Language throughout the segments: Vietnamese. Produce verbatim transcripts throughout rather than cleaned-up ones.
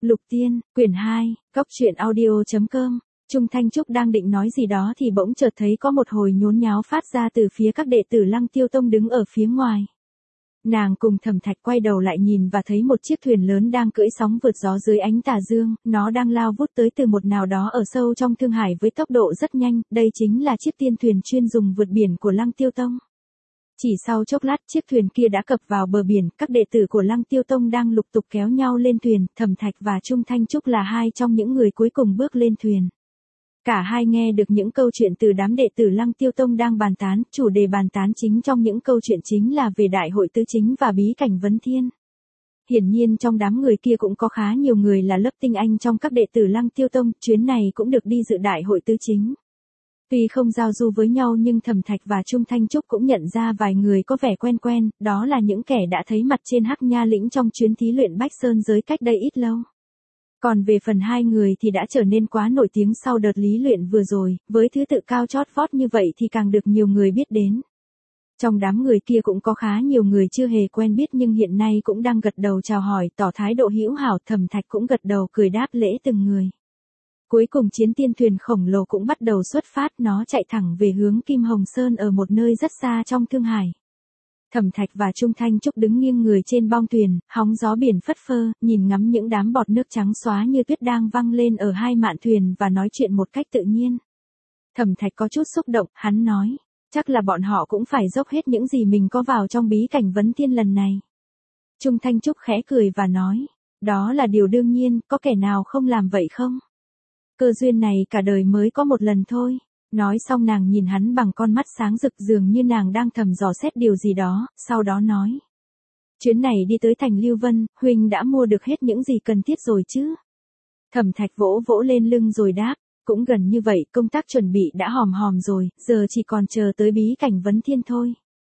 Lục Tiên, quyển hai, góc truyện audio.com. Trung Thanh Trúc đang định nói gì đó thì bỗng chợt thấy có một hồi nhốn nháo phát ra từ phía các đệ tử Lăng Tiêu Tông đứng ở phía ngoài. Nàng cùng Thẩm Thạch quay đầu lại nhìn và thấy một chiếc thuyền lớn đang cưỡi sóng vượt gió dưới ánh tà dương, nó đang lao vút tới từ một nào đó ở sâu trong Thương Hải với tốc độ rất nhanh, đây chính là chiếc tiên thuyền chuyên dùng vượt biển của Lăng Tiêu Tông. Chỉ sau chốc lát chiếc thuyền kia đã cập vào bờ biển, các đệ tử của Lăng Tiêu Tông đang lục tục kéo nhau lên thuyền, Thẩm Thạch và Trung Thanh Trúc là hai trong những người cuối cùng bước lên thuyền. Cả hai nghe được những câu chuyện từ đám đệ tử Lăng Tiêu Tông đang bàn tán, chủ đề bàn tán chính trong những câu chuyện chính là về Đại hội tứ chính và bí cảnh Vấn Thiên. Hiển nhiên trong đám người kia cũng có khá nhiều người là lớp tinh anh trong các đệ tử Lăng Tiêu Tông, chuyến này cũng được đi dự Đại hội tứ chính. Tuy không giao du với nhau nhưng Thẩm Thạch và Trung Thanh Trúc cũng nhận ra vài người có vẻ quen quen, đó là những kẻ đã thấy mặt trên Hắc Nha Lĩnh trong chuyến thí luyện Bách Sơn giới cách đây ít lâu. Còn về phần hai người thì đã trở nên quá nổi tiếng sau đợt lý luyện vừa rồi, với thứ tự cao chót vót như vậy thì càng được nhiều người biết đến. Trong đám người kia cũng có khá nhiều người chưa hề quen biết nhưng hiện nay cũng đang gật đầu chào hỏi, tỏ thái độ hữu hảo, Thẩm Thạch cũng gật đầu cười đáp lễ từng người. Cuối cùng chiến tiên thuyền khổng lồ cũng bắt đầu xuất phát, nó chạy thẳng về hướng Kim Hồng Sơn ở một nơi rất xa trong Thương Hải. Thẩm Thạch và Trung Thanh Trúc đứng nghiêng người trên bong thuyền, hóng gió biển phất phơ, nhìn ngắm những đám bọt nước trắng xóa như tuyết đang văng lên ở hai mạn thuyền và nói chuyện một cách tự nhiên. Thẩm Thạch có chút xúc động, hắn nói, chắc là bọn họ cũng phải dốc hết những gì mình có vào trong bí cảnh Vấn Thiên lần này. Trung Thanh Trúc khẽ cười và nói, đó là điều đương nhiên, có kẻ nào không làm vậy không? Cơ duyên này cả đời mới có một lần thôi. Nói xong nàng nhìn hắn bằng con mắt sáng rực dường như nàng đang thầm dò xét điều gì đó, sau đó nói. Chuyến này đi tới thành Lưu Vân, huynh đã mua được hết những gì cần thiết rồi chứ? Thẩm Thạch vỗ vỗ lên lưng rồi đáp, cũng gần như vậy, công tác chuẩn bị đã hòm hòm rồi, giờ chỉ còn chờ tới bí cảnh Vấn Thiên thôi.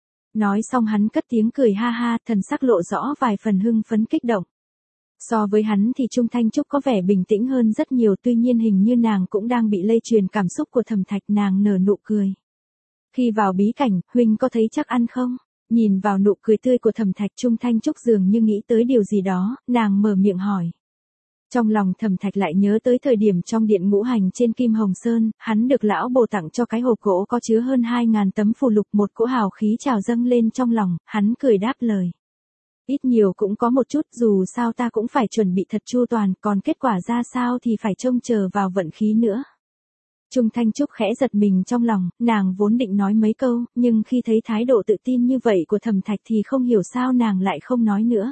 Nói xong hắn cất tiếng cười ha ha, thần sắc lộ rõ vài phần hưng phấn kích động. So với hắn thì Trung Thanh Trúc có vẻ bình tĩnh hơn rất nhiều, tuy nhiên hình như nàng cũng đang bị lây truyền cảm xúc của Thẩm Thạch, nàng nở nụ cười. Khi vào bí cảnh, huynh có thấy chắc ăn không? Nhìn vào nụ cười tươi của Thẩm Thạch, Trung Thanh Trúc dường như nghĩ tới điều gì đó, nàng mở miệng hỏi. Trong lòng Thẩm Thạch lại nhớ tới thời điểm trong điện ngũ hành trên Kim Hồng Sơn, hắn được lão bồ tặng cho cái hộp gỗ có chứa hơn hai ngàn tấm phù lục, một cỗ hào khí trào dâng lên trong lòng, hắn cười đáp lời. Ít nhiều cũng có một chút, dù sao ta cũng phải chuẩn bị thật chu toàn, còn kết quả ra sao thì phải trông chờ vào vận khí nữa. Trung Thanh Trúc khẽ giật mình trong lòng, nàng vốn định nói mấy câu, nhưng khi thấy thái độ tự tin như vậy của Thẩm Thạch thì không hiểu sao nàng lại không nói nữa.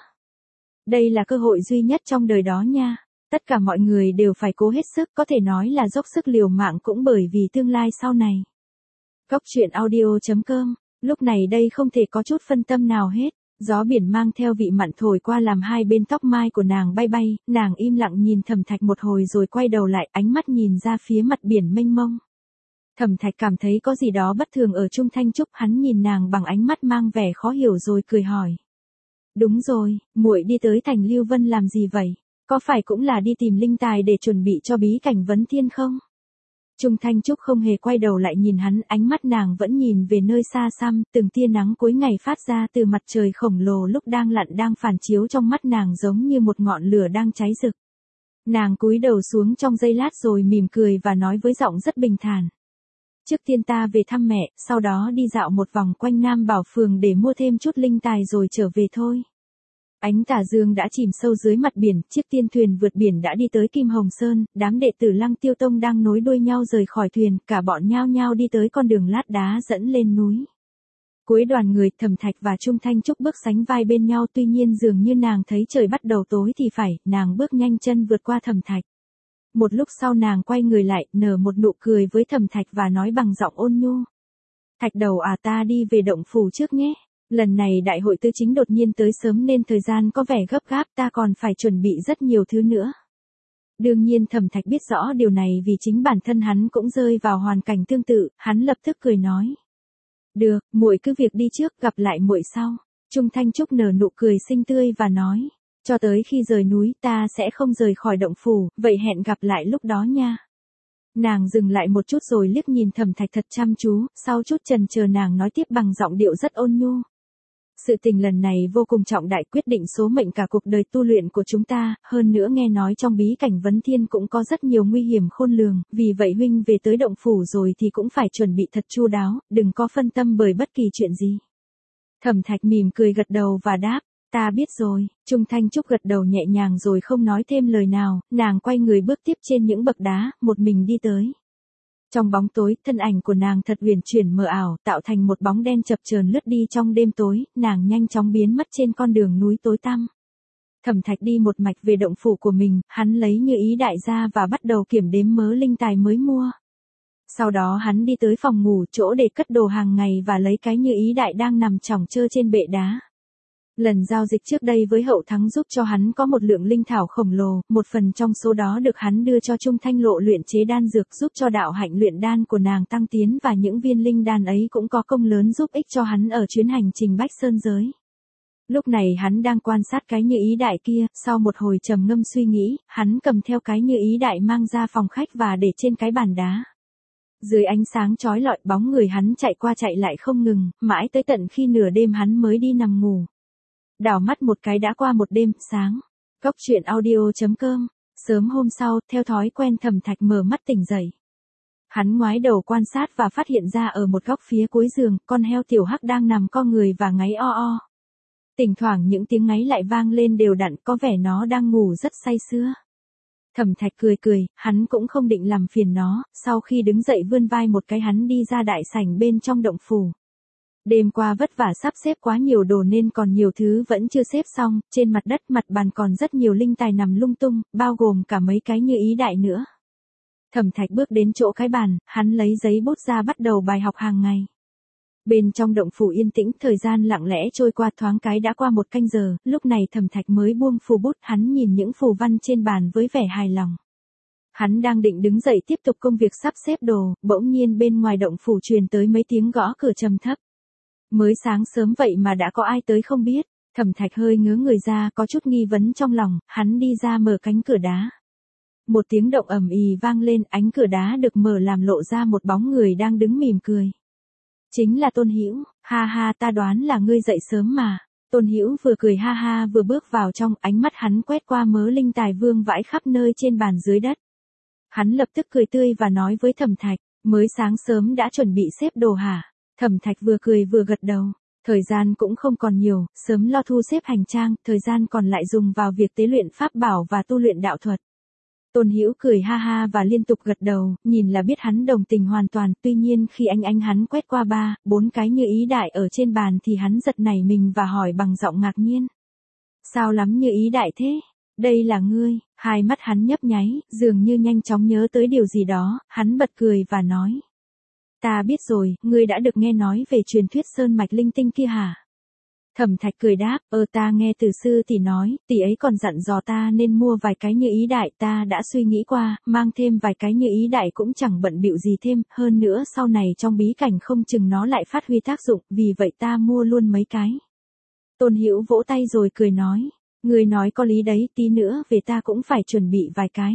Đây là cơ hội duy nhất trong đời đó nha, tất cả mọi người đều phải cố hết sức, có thể nói là dốc sức liều mạng cũng bởi vì tương lai sau này. Góc truyện audio.com, lúc này đây không thể có chút phân tâm nào hết. Gió biển mang theo vị mặn thổi qua làm hai bên tóc mai của nàng bay bay, nàng im lặng nhìn Thẩm Thạch một hồi rồi quay đầu lại, ánh mắt nhìn ra phía mặt biển mênh mông. Thẩm Thạch cảm thấy có gì đó bất thường ở Trung Thanh Trúc, hắn nhìn nàng bằng ánh mắt mang vẻ khó hiểu rồi cười hỏi. Đúng rồi, muội đi tới thành Lưu Vân làm gì vậy? Có phải cũng là đi tìm linh tài để chuẩn bị cho bí cảnh Vấn Thiên không? Trung Thanh Trúc không hề quay đầu lại nhìn hắn, ánh mắt nàng vẫn nhìn về nơi xa xăm, từng tia nắng cuối ngày phát ra từ mặt trời khổng lồ lúc đang lặn đang phản chiếu trong mắt nàng giống như một ngọn lửa đang cháy rực. Nàng cúi đầu xuống trong giây lát rồi mỉm cười và nói với giọng rất bình thản. Trước tiên ta về thăm mẹ, sau đó đi dạo một vòng quanh Nam Bảo Phường để mua thêm chút linh tài rồi trở về thôi. Ánh tà dương đã chìm sâu dưới mặt biển, chiếc tiên thuyền vượt biển đã đi tới Kim Hồng Sơn, đám đệ tử Lăng Tiêu Tông đang nối đuôi nhau rời khỏi thuyền, cả bọn nhao nhao đi tới con đường lát đá dẫn lên núi. Cuối đoàn người, Thẩm Thạch và Trung Thanh Trúc bước sánh vai bên nhau, tuy nhiên dường như nàng thấy trời bắt đầu tối thì phải, nàng bước nhanh chân vượt qua Thẩm Thạch. Một lúc sau nàng quay người lại, nở một nụ cười với Thẩm Thạch và nói bằng giọng ôn nhu. Thạch đầu à, ta đi về động phủ trước nhé. Lần này đại hội tứ chính đột nhiên tới sớm nên thời gian có vẻ gấp gáp, ta còn phải chuẩn bị rất nhiều thứ nữa. Đương nhiên Thẩm Thạch biết rõ điều này vì chính bản thân hắn cũng rơi vào hoàn cảnh tương tự, hắn lập tức cười nói. Được, muội cứ việc đi trước, gặp lại muội sau. Trung Thanh Trúc nở nụ cười xinh tươi và nói. Cho tới khi rời núi ta sẽ không rời khỏi động phủ, vậy hẹn gặp lại lúc đó nha. Nàng dừng lại một chút rồi liếc nhìn Thẩm Thạch thật chăm chú, sau chút chần chờ nàng nói tiếp bằng giọng điệu rất ôn nhu. Sự tình lần này vô cùng trọng đại, quyết định số mệnh cả cuộc đời tu luyện của chúng ta, hơn nữa nghe nói trong bí cảnh Vấn Thiên cũng có rất nhiều nguy hiểm khôn lường, vì vậy huynh về tới động phủ rồi thì cũng phải chuẩn bị thật chu đáo, đừng có phân tâm bởi bất kỳ chuyện gì. Thẩm Thạch mỉm cười gật đầu và đáp, ta biết rồi. Trung Thanh Trúc gật đầu nhẹ nhàng rồi không nói thêm lời nào, nàng quay người bước tiếp trên những bậc đá, một mình đi tới. Trong bóng tối, thân ảnh của nàng thật huyền chuyển mờ ảo, tạo thành một bóng đen chập chờn lướt đi trong đêm tối, nàng nhanh chóng biến mất trên con đường núi tối tăm. Thẩm Thạch đi một mạch về động phủ của mình, hắn lấy Như Ý Đại ra và bắt đầu kiểm đếm mớ linh tài mới mua. Sau đó hắn đi tới phòng ngủ, chỗ để cất đồ hàng ngày và lấy cái Như Ý Đại đang nằm chỏng chơ trên bệ đá. Lần giao dịch trước đây với Hậu Thắng giúp cho hắn có một lượng linh thảo khổng lồ, một phần trong số đó được hắn đưa cho Trung Thanh Lộ luyện chế đan dược giúp cho đạo hạnh luyện đan của nàng tăng tiến, và những viên linh đan ấy cũng có công lớn giúp ích cho hắn ở chuyến hành trình Bách Sơn giới. Lúc này hắn đang quan sát cái Như Ý Đại kia, sau một hồi trầm ngâm suy nghĩ, hắn cầm theo cái Như Ý Đại mang ra phòng khách và để trên cái bàn đá. Dưới ánh sáng chói lọi, bóng người hắn chạy qua chạy lại không ngừng, mãi tới tận khi nửa đêm hắn mới đi nằm ngủ. Đảo mắt một cái đã qua một đêm, sáng. Cốc truyện audio chấm com. Sớm hôm sau, theo thói quen Thẩm Thạch mở mắt tỉnh dậy. Hắn ngoái đầu quan sát và phát hiện ra ở một góc phía cuối giường, con heo tiểu hắc đang nằm co người và ngáy o o. Thỉnh thoảng những tiếng ngáy lại vang lên đều đặn, có vẻ nó đang ngủ rất say sưa. Thẩm Thạch cười cười, hắn cũng không định làm phiền nó, sau khi đứng dậy vươn vai một cái hắn đi ra đại sảnh bên trong động phủ. Đêm qua vất vả sắp xếp quá nhiều đồ nên còn nhiều thứ vẫn chưa xếp xong, trên mặt đất mặt bàn còn rất nhiều linh tài nằm lung tung, bao gồm cả mấy cái Như Ý Đại nữa. Thẩm Thạch bước đến chỗ cái bàn, hắn lấy giấy bút ra bắt đầu bài học hàng ngày. Bên trong động phủ yên tĩnh, thời gian lặng lẽ trôi qua, thoáng cái đã qua một canh giờ, lúc này Thẩm Thạch mới buông phù bút, hắn nhìn những phù văn trên bàn với vẻ hài lòng. Hắn đang định đứng dậy tiếp tục công việc sắp xếp đồ, bỗng nhiên bên ngoài động phủ truyền tới mấy tiếng gõ cửa trầm thấp. Mới sáng sớm vậy mà đã có ai tới không biết. Thẩm Thạch hơi ngớ người ra, có chút nghi vấn trong lòng, hắn đi ra mở cánh cửa đá. Một tiếng động ầm ì vang lên, ánh cửa đá được mở làm lộ ra một bóng người đang đứng mỉm cười. Chính là Tôn Hữu. Ha ha, ta đoán là ngươi dậy sớm mà. Tôn Hữu vừa cười ha ha vừa bước vào trong, ánh mắt hắn quét qua mớ linh tài vương vãi khắp nơi trên bàn dưới đất. Hắn lập tức cười tươi và nói với Thẩm Thạch, mới sáng sớm đã chuẩn bị xếp đồ hả? Thẩm Thạch vừa cười vừa gật đầu. Thời gian cũng không còn nhiều, sớm lo thu xếp hành trang, thời gian còn lại dùng vào việc tế luyện pháp bảo và tu luyện đạo thuật. Tôn Hữu cười ha ha và liên tục gật đầu, nhìn là biết hắn đồng tình hoàn toàn, tuy nhiên khi anh anh hắn quét qua ba, bốn cái Như Ý Đại ở trên bàn thì hắn giật nảy mình và hỏi bằng giọng ngạc nhiên. Sao lắm Như Ý Đại thế? Đây là ngươi. Hai mắt hắn nhấp nháy, dường như nhanh chóng nhớ tới điều gì đó, hắn bật cười và nói. Ta biết rồi, ngươi đã được nghe nói về truyền thuyết sơn mạch linh tinh kia hả? Thẩm Thạch cười đáp, ờ ta nghe từ sư tỷ nói, tỷ ấy còn dặn dò ta nên mua vài cái Như Ý Đại, ta đã suy nghĩ qua, mang thêm vài cái Như Ý Đại cũng chẳng bận bịu gì thêm, hơn nữa sau này trong bí cảnh không chừng nó lại phát huy tác dụng, vì vậy ta mua luôn mấy cái. Tôn Hữu vỗ tay rồi cười nói, ngươi nói có lý đấy, tí nữa về ta cũng phải chuẩn bị vài cái.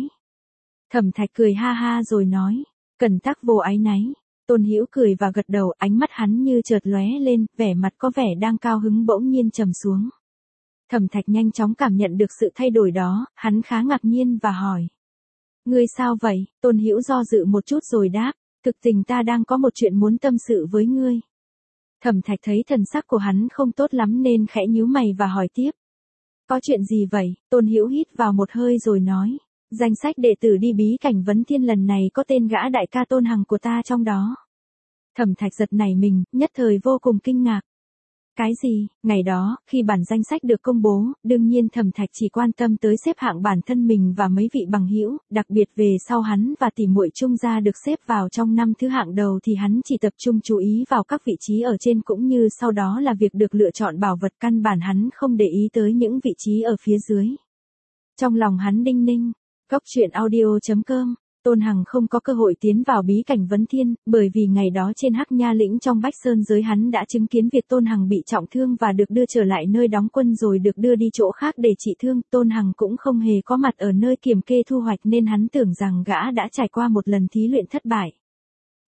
Thẩm Thạch cười ha ha rồi nói, cần tắc vô áy náy. Tôn Hữu cười và gật đầu, ánh mắt hắn như chợt lóe lên, vẻ mặt có vẻ đang cao hứng bỗng nhiên trầm xuống. Thẩm Thạch nhanh chóng cảm nhận được sự thay đổi đó, hắn khá ngạc nhiên và hỏi. Ngươi sao vậy? Tôn Hữu do dự một chút rồi đáp, thực tình ta đang có một chuyện muốn tâm sự với ngươi. Thẩm Thạch thấy thần sắc của hắn không tốt lắm nên khẽ nhíu mày và hỏi tiếp. Có chuyện gì vậy? Tôn Hữu hít vào một hơi rồi nói. Danh sách đệ tử đi bí cảnh Vấn Thiên lần này có tên gã đại ca Tôn Hằng của ta trong đó. Thẩm Thạch giật nảy mình, nhất thời vô cùng kinh ngạc. Cái gì? Ngày đó, khi bản danh sách được công bố, đương nhiên Thẩm Thạch chỉ quan tâm tới xếp hạng bản thân mình và mấy vị bằng hữu, đặc biệt về sau hắn và tỷ muội Trung gia được xếp vào trong năm thứ hạng đầu thì hắn chỉ tập trung chú ý vào các vị trí ở trên cũng như sau đó là việc được lựa chọn bảo vật, căn bản hắn không để ý tới những vị trí ở phía dưới. Trong lòng hắn đinh ninh. Cốc truyện audio chấm com. Tôn Hằng không có cơ hội tiến vào bí cảnh Vấn Thiên, bởi vì ngày đó trên Hắc Nha Lĩnh trong Bách Sơn giới hắn đã chứng kiến việc Tôn Hằng bị trọng thương và được đưa trở lại nơi đóng quân rồi được đưa đi chỗ khác để trị thương. Tôn Hằng cũng không hề có mặt ở nơi kiểm kê thu hoạch nên hắn tưởng rằng gã đã trải qua một lần thí luyện thất bại.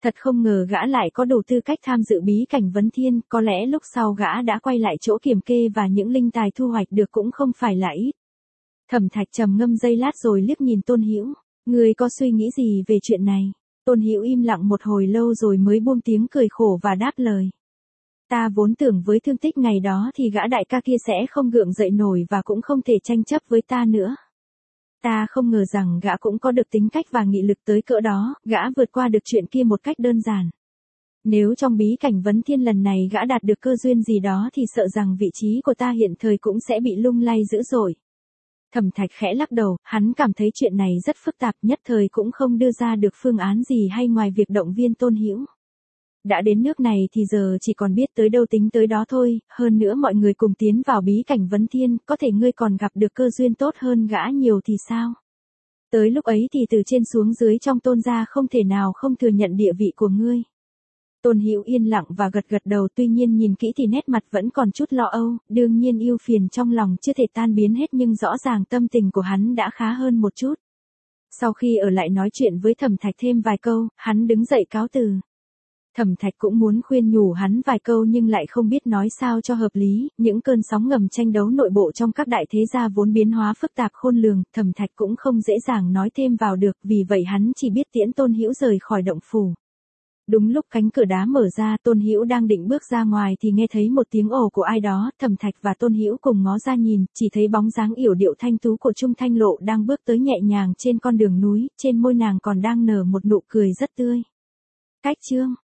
Thật không ngờ gã lại có đủ tư cách tham dự bí cảnh vấn thiên, có lẽ lúc sau gã đã quay lại chỗ kiểm kê và những linh tài thu hoạch được cũng không phải là ít. Thẩm Thạch trầm ngâm giây lát rồi liếc nhìn Tôn Hữu, ngươi có suy nghĩ gì về chuyện này? Tôn Hữu im lặng một hồi lâu rồi mới buông tiếng cười khổ và đáp lời. Ta vốn tưởng với thương tích ngày đó thì gã đại ca kia sẽ không gượng dậy nổi và cũng không thể tranh chấp với ta nữa. Ta không ngờ rằng gã cũng có được tính cách và nghị lực tới cỡ đó, gã vượt qua được chuyện kia một cách đơn giản. Nếu trong bí cảnh vấn thiên lần này gã đạt được cơ duyên gì đó thì sợ rằng vị trí của ta hiện thời cũng sẽ bị lung lay dữ dội. Thẩm Thạch khẽ lắc đầu, hắn cảm thấy chuyện này rất phức tạp, nhất thời cũng không đưa ra được phương án gì hay ngoài việc động viên Tôn Hữu. Đã đến nước này thì giờ chỉ còn biết tới đâu tính tới đó thôi, hơn nữa mọi người cùng tiến vào bí cảnh vấn thiên, có thể ngươi còn gặp được cơ duyên tốt hơn gã nhiều thì sao? Tới lúc ấy thì từ trên xuống dưới trong Tôn gia không thể nào không thừa nhận địa vị của ngươi. Tôn Hữu yên lặng và gật gật đầu, tuy nhiên nhìn kỹ thì nét mặt vẫn còn chút lo âu, đương nhiên ưu phiền trong lòng chưa thể tan biến hết nhưng rõ ràng tâm tình của hắn đã khá hơn một chút. Sau khi ở lại nói chuyện với Thẩm Thạch thêm vài câu, hắn đứng dậy cáo từ. Thẩm Thạch cũng muốn khuyên nhủ hắn vài câu nhưng lại không biết nói sao cho hợp lý, những cơn sóng ngầm tranh đấu nội bộ trong các đại thế gia vốn biến hóa phức tạp khôn lường, Thẩm Thạch cũng không dễ dàng nói thêm vào được, vì vậy hắn chỉ biết tiễn Tôn Hữu rời khỏi động phủ. Đúng lúc cánh cửa đá mở ra, Tôn Hữu đang định bước ra ngoài thì nghe thấy một tiếng ồ của ai đó, Thẩm Thạch và Tôn Hữu cùng ngó ra nhìn, chỉ thấy bóng dáng yểu điệu thanh tú của Trung Thanh Lộ đang bước tới nhẹ nhàng trên con đường núi, trên môi nàng còn đang nở một nụ cười rất tươi. Cách chương